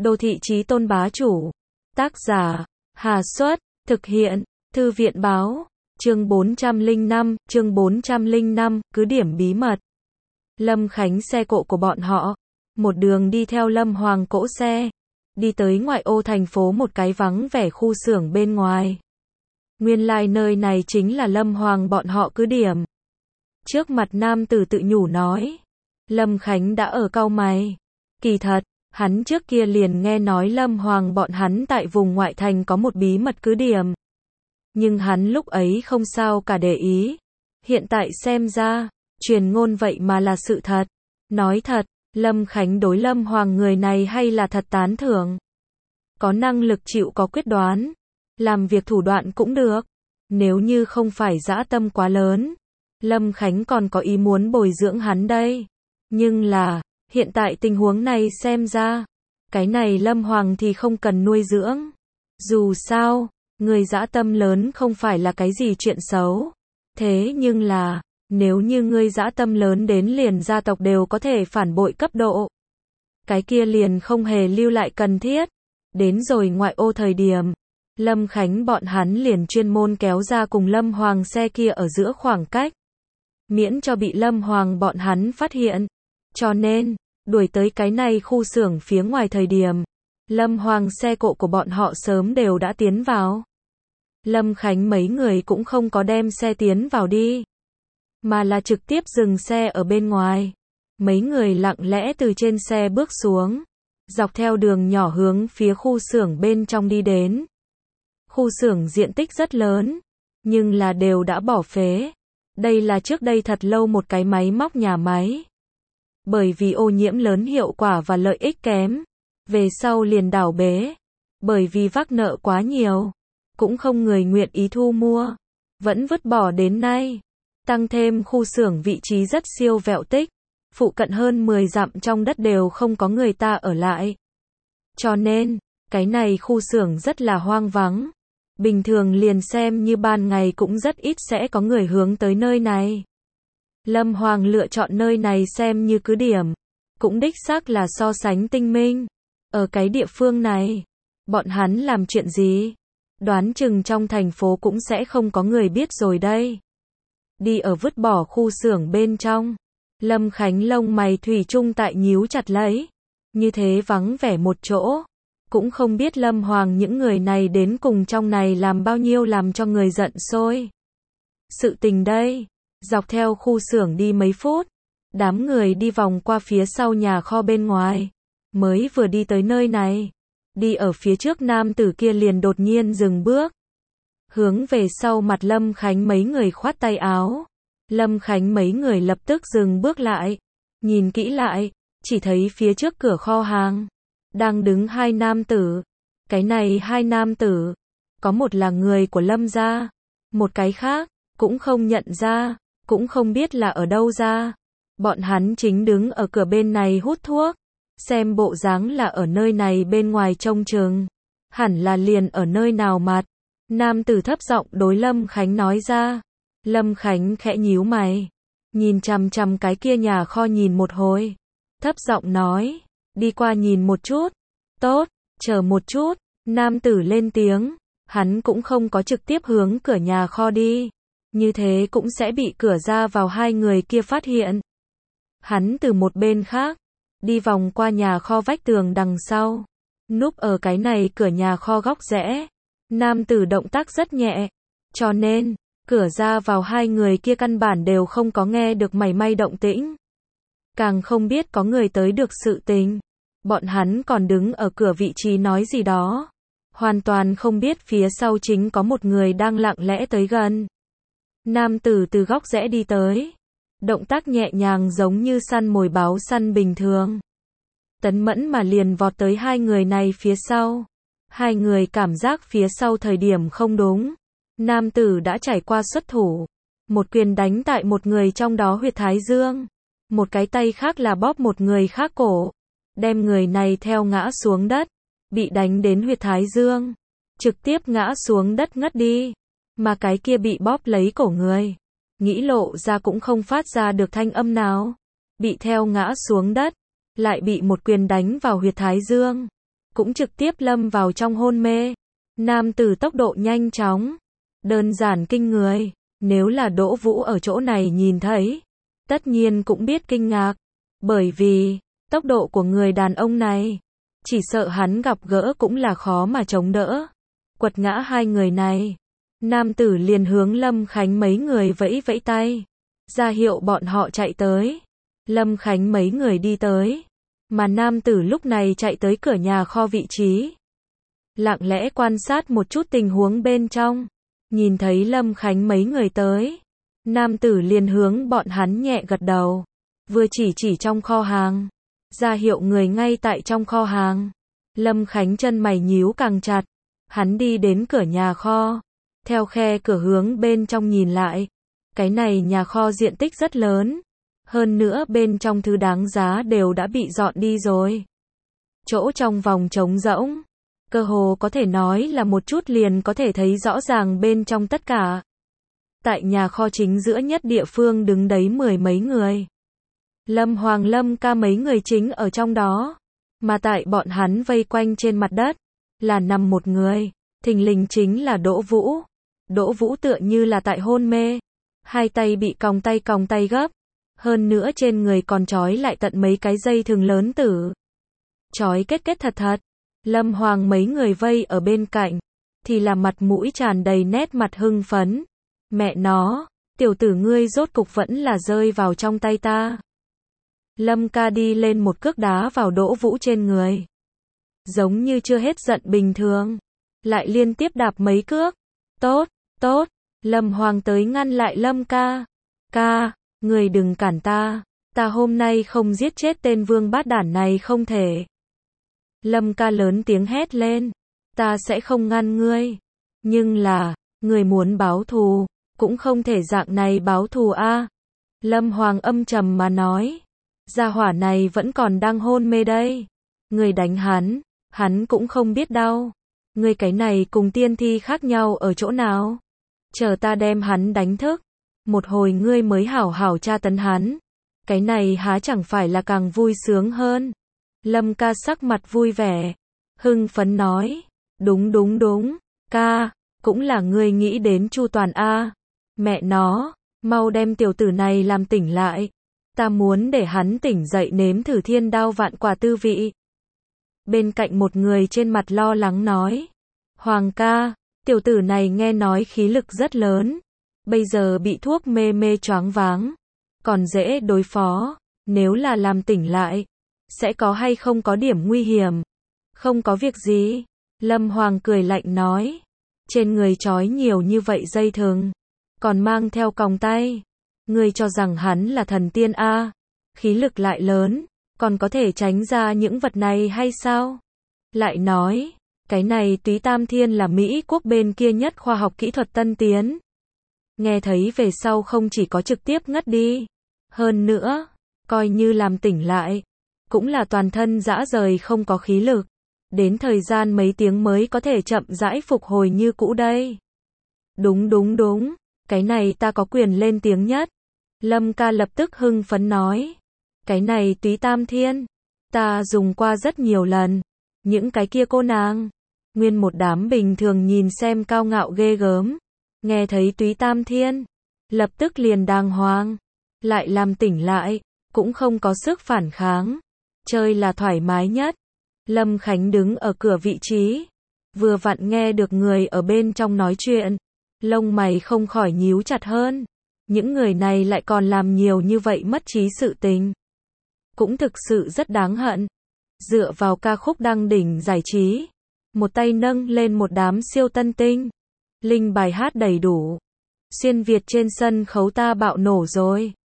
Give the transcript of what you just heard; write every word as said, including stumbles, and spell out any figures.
Đô thị chí tôn bá chủ. Tác giả, Hà Xuất, thực hiện, Thư viện báo, chương bốn trăm lẻ năm, chương bốn trăm lẻ năm, cứ điểm bí mật. Lâm Khánh xe cộ của bọn họ, một đường đi theo Lâm Hoàng cỗ xe, đi tới ngoại ô thành phố một cái vắng vẻ khu xưởng bên ngoài. Nguyên lai like nơi này chính là Lâm Hoàng bọn họ cứ điểm. Trước mặt nam tử tự nhủ nói, Lâm Khánh đã ở cau mày. Kỳ thật, hắn trước kia liền nghe nói Lâm Hoàng bọn hắn tại vùng ngoại thành có một bí mật cứ điểm. Nhưng hắn lúc ấy không sao cả để ý. Hiện tại xem ra, truyền ngôn vậy mà là sự thật. Nói thật, Lâm Khánh đối Lâm Hoàng người này hay là thật tán thưởng. Có năng lực chịu có quyết đoán. Làm việc thủ đoạn cũng được. Nếu như không phải dã tâm quá lớn, Lâm Khánh còn có ý muốn bồi dưỡng hắn đây. Nhưng là, hiện tại tình huống này xem ra, cái này Lâm Hoàng thì không cần nuôi dưỡng. Dù sao, người dã tâm lớn không phải là cái gì chuyện xấu. Thế nhưng là, nếu như ngươi dã tâm lớn đến liền gia tộc đều có thể phản bội cấp độ, cái kia liền không hề lưu lại cần thiết. Đến rồi ngoại ô thời điểm, Lâm Khánh bọn hắn liền chuyên môn kéo ra cùng Lâm Hoàng xe kia ở giữa khoảng cách, miễn cho bị Lâm Hoàng bọn hắn phát hiện. Cho nên, đuổi tới cái này khu xưởng phía ngoài thời điểm, Lâm Hoàng xe cộ của bọn họ sớm đều đã tiến vào. Lâm Khánh mấy người cũng không có đem xe tiến vào đi, mà là trực tiếp dừng xe ở bên ngoài. Mấy người lặng lẽ từ trên xe bước xuống, dọc theo đường nhỏ hướng phía khu xưởng bên trong đi đến. Khu xưởng diện tích rất lớn, nhưng là đều đã bỏ phế. Đây là trước đây thật lâu một cái máy móc nhà máy. Bởi vì ô nhiễm lớn hiệu quả và lợi ích kém, về sau liền đảo bế. Bởi vì vác nợ quá nhiều, cũng không người nguyện ý thu mua, vẫn vứt bỏ đến nay. Tăng thêm khu xưởng vị trí rất siêu vẹo tích, phụ cận hơn mười dặm trong đất đều không có người ta ở lại. Cho nên, cái này khu xưởng rất là hoang vắng. Bình thường liền xem như ban ngày cũng rất ít sẽ có người hướng tới nơi này. Lâm Hoàng lựa chọn nơi này xem như cứ điểm, cũng đích xác là so sánh tinh minh. Ở cái địa phương này, bọn hắn làm chuyện gì, đoán chừng trong thành phố cũng sẽ không có người biết rồi đây. Đi ở vứt bỏ khu xưởng bên trong, Lâm Khánh lông mày thủy chung tại nhíu chặt lấy. Như thế vắng vẻ một chỗ, cũng không biết Lâm Hoàng những người này đến cùng trong này làm bao nhiêu làm cho người giận sôi. Sự tình đây, dọc theo khu xưởng đi mấy phút, đám người đi vòng qua phía sau nhà kho bên ngoài, mới vừa đi tới nơi này. Đi ở phía trước nam tử kia liền đột nhiên dừng bước, hướng về sau mặt Lâm Khánh mấy người khoát tay áo. Lâm Khánh mấy người lập tức dừng bước lại, nhìn kỹ lại, chỉ thấy phía trước cửa kho hàng đang đứng hai nam tử. Cái này hai nam tử, có một là người của Lâm gia, một cái khác cũng không nhận ra, cũng không biết là ở đâu ra. Bọn hắn chính đứng ở cửa bên này hút thuốc, xem bộ dáng là ở nơi này bên ngoài trông chừng, hẳn là liền ở nơi nào mặt. Nam tử thấp giọng đối Lâm Khánh nói ra. Lâm Khánh khẽ nhíu mày, nhìn chằm chằm cái kia nhà kho nhìn một hồi, thấp giọng nói, đi qua nhìn một chút. Tốt, chờ một chút. Nam tử lên tiếng, hắn cũng không có trực tiếp hướng cửa nhà kho đi, như thế cũng sẽ bị cửa ra vào hai người kia phát hiện. Hắn từ một bên khác, đi vòng qua nhà kho vách tường đằng sau, núp ở cái này cửa nhà kho góc rẽ. Nam tử động tác rất nhẹ, cho nên, cửa ra vào hai người kia căn bản đều không có nghe được mảy may động tĩnh. Càng không biết có người tới được sự tình. Bọn hắn còn đứng ở cửa vị trí nói gì đó, hoàn toàn không biết phía sau chính có một người đang lặng lẽ tới gần. Nam tử từ góc rẽ đi tới, động tác nhẹ nhàng giống như săn mồi báo săn bình thường. Tấn mẫn mà liền vọt tới hai người này phía sau. Hai người cảm giác phía sau thời điểm không đúng. Nam tử đã trải qua xuất thủ, một quyền đánh tại một người trong đó huyệt thái dương, một cái tay khác là bóp một người khác cổ, đem người này theo ngã xuống đất, bị đánh đến huyệt thái dương, trực tiếp ngã xuống đất ngất đi. Mà cái kia bị bóp lấy cổ người, nghĩ lộ ra cũng không phát ra được thanh âm nào, bị theo ngã xuống đất, lại bị một quyền đánh vào huyệt thái dương. cũng trực tiếp lâm vào trong hôn mê. Nam tử tốc độ nhanh chóng, đơn giản kinh người, nếu là Đỗ Vũ ở chỗ này nhìn thấy, tất nhiên cũng biết kinh ngạc, bởi vì, tốc độ của người đàn ông này, chỉ sợ hắn gặp gỡ cũng là khó mà chống đỡ. Quật ngã hai người này, nam tử liền hướng Lâm Khánh mấy người vẫy vẫy tay, ra hiệu bọn họ chạy tới. Lâm Khánh mấy người đi tới, mà nam tử lúc này chạy tới cửa nhà kho vị trí, lặng lẽ quan sát một chút tình huống bên trong, nhìn thấy Lâm Khánh mấy người tới, nam tử liền hướng bọn hắn nhẹ gật đầu, vừa chỉ chỉ trong kho hàng, ra hiệu người ngay tại trong kho hàng. Lâm Khánh chân mày nhíu càng chặt, hắn đi đến cửa nhà kho, theo khe cửa hướng bên trong nhìn lại, cái này nhà kho diện tích rất lớn, hơn nữa bên trong thứ đáng giá đều đã bị dọn đi rồi. Chỗ trong vòng trống rỗng, cơ hồ có thể nói là một chút liền có thể thấy rõ ràng bên trong tất cả. Tại nhà kho chính giữa nhất địa phương đứng đấy mười mấy người. Lâm Hoàng Lâm ca mấy người chính ở trong đó, mà tại bọn hắn vây quanh trên mặt đất, là nằm một người, thình lình chính là Đỗ Vũ. Đỗ Vũ tựa như là tại hôn mê, hai tay bị còng tay còng tay gấp, hơn nữa trên người còn trói lại tận mấy cái dây thừng lớn tử. Trói kết kết thật thật. Lâm Hoàng mấy người vây ở bên cạnh, thì là mặt mũi tràn đầy nét mặt hưng phấn. Mẹ nó, tiểu tử ngươi rốt cục vẫn là rơi vào trong tay ta. Lâm ca đi lên một cước đá vào Đỗ Vũ trên người, giống như chưa hết giận bình thường, lại liên tiếp đạp mấy cước. Tốt, tốt, Lâm Hoàng tới ngăn lại Lâm ca. Ca, người đừng cản ta, ta hôm nay không giết chết tên vương bát đản này không thể. Lâm ca lớn tiếng hét lên, ta sẽ không ngăn ngươi, nhưng là, người muốn báo thù, cũng không thể dạng này báo thù a. Lâm Hoàng âm trầm mà nói, gia hỏa này vẫn còn đang hôn mê đây, người đánh hắn, hắn cũng không biết đau. Người cái này cùng tiên thi khác nhau ở chỗ nào? Chờ ta đem hắn đánh thức, một hồi ngươi mới hảo hảo tra tấn hắn, cái này há chẳng phải là càng vui sướng hơn. Lâm ca sắc mặt vui vẻ, hưng phấn nói, đúng đúng đúng, ca, cũng là ngươi nghĩ đến chu toàn a. Mẹ nó, mau đem tiểu tử này làm tỉnh lại, ta muốn để hắn tỉnh dậy nếm thử thiên đao vạn quả tư vị. Bên cạnh một người trên mặt lo lắng nói, Hoàng ca, tiểu tử này nghe nói khí lực rất lớn, bây giờ bị thuốc mê mê choáng váng, còn dễ đối phó, nếu là làm tỉnh lại, sẽ có hay không có điểm nguy hiểm. Không có việc gì, Lâm Hoàng cười lạnh nói, trên người trói nhiều như vậy dây thừng, còn mang theo còng tay, ngươi cho rằng hắn là thần tiên a, khí lực lại lớn, còn có thể tránh ra những vật này hay sao? Lại nói, cái này Túy Tam Thiên là Mỹ quốc bên kia nhất khoa học kỹ thuật tân tiến. Nghe thấy về sau không chỉ có trực tiếp ngất đi, hơn nữa, coi như làm tỉnh lại, cũng là toàn thân rã rời không có khí lực, đến thời gian mấy tiếng mới có thể chậm rãi phục hồi như cũ đây. Đúng đúng đúng, cái này ta có quyền lên tiếng nhất. Lâm ca lập tức hưng phấn nói, cái này Túy Tam Thiên, ta dùng qua rất nhiều lần, những cái kia cô nàng, nguyên một đám bình thường nhìn xem cao ngạo ghê gớm, nghe thấy Túy Tam Thiên, lập tức liền đàng hoàng, lại làm tỉnh lại, cũng không có sức phản kháng, chơi là thoải mái nhất. Lâm Khánh đứng ở cửa vị trí, vừa vặn nghe được người ở bên trong nói chuyện, lông mày không khỏi nhíu chặt hơn, những người này lại còn làm nhiều như vậy mất trí sự tình, cũng thực sự rất đáng hận. Dựa vào ca khúc đăng đỉnh giải trí, một tay nâng lên một đám siêu tân tinh, linh bài hát đầy đủ, xuyên Việt trên sân khấu ta bạo nổ rồi.